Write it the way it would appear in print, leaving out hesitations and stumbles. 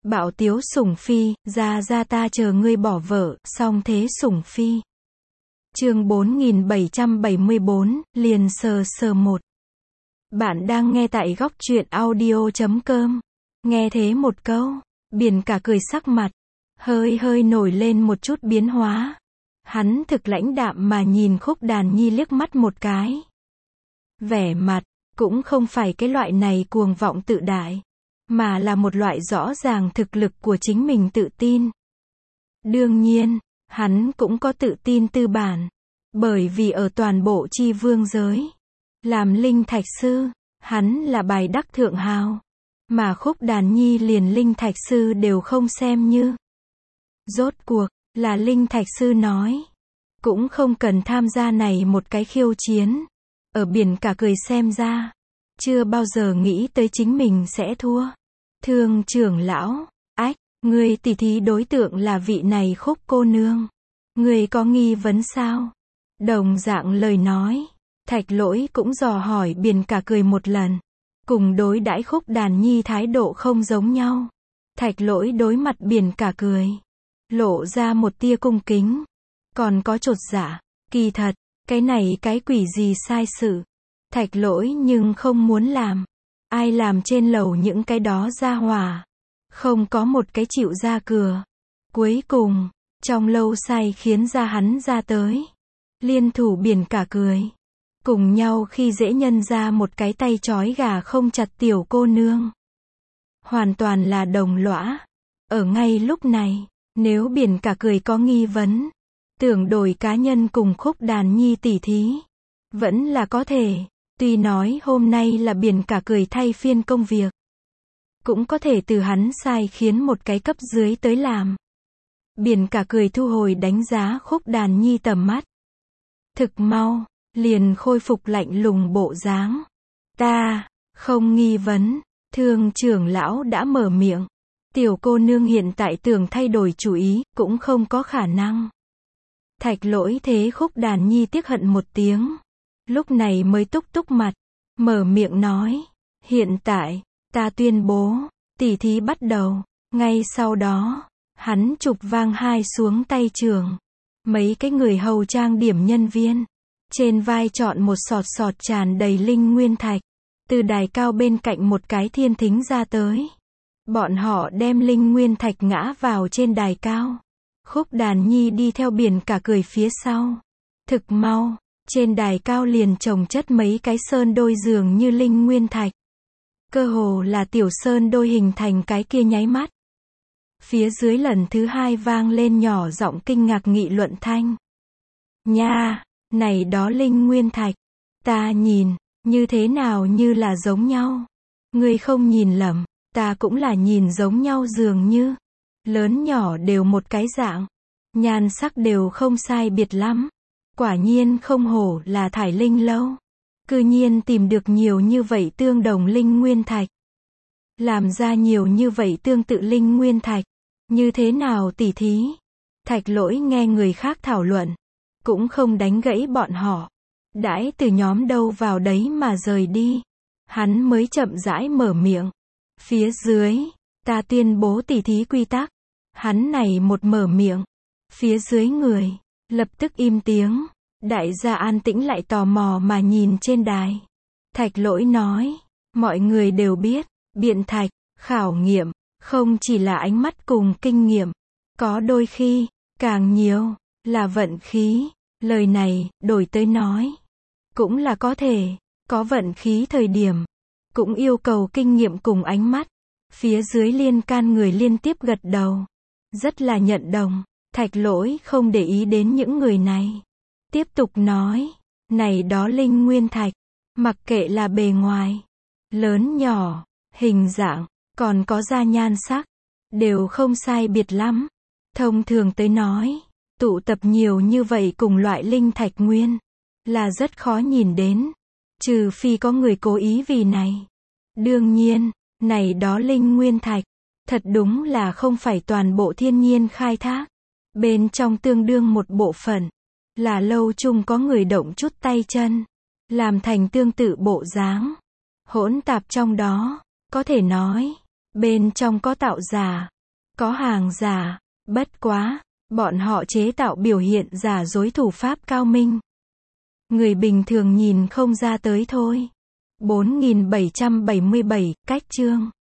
Bạo tiếu sủng phi, ra ta chờ ngươi bỏ vợ, song thế sủng phi. Chương 4774, liền sờ một. Bạn đang nghe tại góc truyện audio.com. Nghe thế một câu, Biển Cả cười sắc mặt, hơi nổi lên một chút biến hóa. Hắn thực lãnh đạm mà nhìn Khúc Đàn Nhi liếc mắt một cái. Vẻ mặt, cũng không phải cái loại này cuồng vọng tự đại, mà là một loại rõ ràng thực lực của chính mình tự tin. Đương nhiên, hắn cũng có tự tin tư bản, bởi vì ở toàn bộ Chi Vương giới, làm linh thạch sư, hắn là bài đắc thượng hào, mà Khúc Đàn Nhi liền linh thạch sư đều không xem như. Rốt cuộc, là linh thạch sư nói, cũng không cần tham gia này một cái khiêu chiến. Ở Biển Cả cười xem ra, chưa bao giờ nghĩ tới chính mình sẽ thua. Thương trưởng lão, ách, ngươi tỉ thí đối tượng là vị này Khúc cô nương. Ngươi có nghi vấn sao? Đồng dạng lời nói, Thạch Lỗi cũng dò hỏi Biển Cả cười một lần. Cùng đối đãi Khúc Đàn Nhi thái độ không giống nhau. Thạch Lỗi đối mặt Biển Cả cười, lộ ra một tia cung kính, còn có chột dạ. Kỳ thật, cái này cái quỷ gì sai sự, Thạch Lỗi nhưng không muốn làm. Ai làm trên lầu những cái đó ra hỏa, không có một cái chịu ra cửa. Cuối cùng, trong lâu say khiến ra hắn ra tới, liên thủ Biển Cả cười, cùng nhau khi dễ nhân ra một cái tay trói gà không chặt tiểu cô nương. Hoàn toàn là đồng lõa. Ở ngay lúc này, nếu Biển Cả cười có nghi vấn, tưởng đổi cá nhân cùng Khúc Đàn Nhi tỉ thí, vẫn là có thể. Tuy nói hôm nay là Biển Cả cười thay phiên công việc, cũng có thể từ hắn sai khiến một cái cấp dưới tới làm. Biển Cả cười thu hồi đánh giá Khúc Đàn Nhi tầm mắt. Thực mau, liền khôi phục lạnh lùng bộ dáng. Ta, không nghi vấn, Thương trưởng lão đã mở miệng. Tiểu cô nương hiện tại tưởng thay đổi chủ ý, cũng không có khả năng. Thạch Lỗi thế Khúc Đàn Nhi tiếc hận một tiếng. Lúc này mới túc mặt, mở miệng nói, hiện tại, ta tuyên bố, tỉ thí bắt đầu. Ngay sau đó, hắn chụp vang hai xuống tay trường. Mấy cái người hầu trang điểm nhân viên, trên vai chọn một sọt tràn đầy linh nguyên thạch, từ đài cao bên cạnh một cái thiên thính ra tới. Bọn họ đem linh nguyên thạch ngã vào trên đài cao. Khúc Đàn Nhi đi theo Biển Cả cười phía sau. Thực mau, trên đài cao liền chồng chất mấy cái sơn đôi dường như linh nguyên thạch. Cơ hồ là tiểu sơn đôi hình thành cái kia nháy mắt. Phía dưới lần thứ hai vang lên nhỏ giọng kinh ngạc nghị luận thanh. Nha, này đó linh nguyên thạch, ta nhìn, như thế nào như là giống nhau. Ngươi không nhìn lầm, ta cũng là nhìn giống nhau dường như. Lớn nhỏ đều một cái dạng, nhan sắc đều không sai biệt lắm. Quả nhiên không hổ là Thải Linh lâu. Cư nhiên tìm được nhiều như vậy tương đồng linh nguyên thạch. Làm ra nhiều như vậy tương tự linh nguyên thạch. Như thế nào tỉ thí? Thạch Lỗi nghe người khác thảo luận, cũng không đánh gãy bọn họ. Đãi từ nhóm đâu vào đấy mà rời đi. Hắn mới chậm rãi mở miệng. Phía dưới, ta tuyên bố tỉ thí quy tắc. Hắn này một mở miệng, phía dưới người lập tức im tiếng. Đại gia an tĩnh lại tò mò mà nhìn trên đài. Thạch Lỗi nói, mọi người đều biết, biện thạch, khảo nghiệm, không chỉ là ánh mắt cùng kinh nghiệm. Có đôi khi, càng nhiều, là vận khí. Lời này, đổi tới nói, cũng là có thể, có vận khí thời điểm, cũng yêu cầu kinh nghiệm cùng ánh mắt. Phía dưới liên can người liên tiếp gật đầu, rất là nhận đồng. Thạch Lỗi không để ý đến những người này. Tiếp tục nói, này đó linh nguyên thạch, mặc kệ là bề ngoài, lớn nhỏ, hình dạng, còn có da nhan sắc, đều không sai biệt lắm. Thông thường tới nói, tụ tập nhiều như vậy cùng loại linh thạch nguyên, là rất khó nhìn đến, trừ phi có người cố ý vì này. Đương nhiên, này đó linh nguyên thạch, thật đúng là không phải toàn bộ thiên nhiên khai thác. Bên trong tương đương một bộ phận, là lâu chung có người động chút tay chân, làm thành tương tự bộ dáng, hỗn tạp trong đó, có thể nói, bên trong có tạo giả, Có hàng giả. Bất quá, bọn họ chế tạo biểu hiện giả dối thủ pháp cao minh. Người bình thường nhìn không ra tới thôi. 4777, cách chương.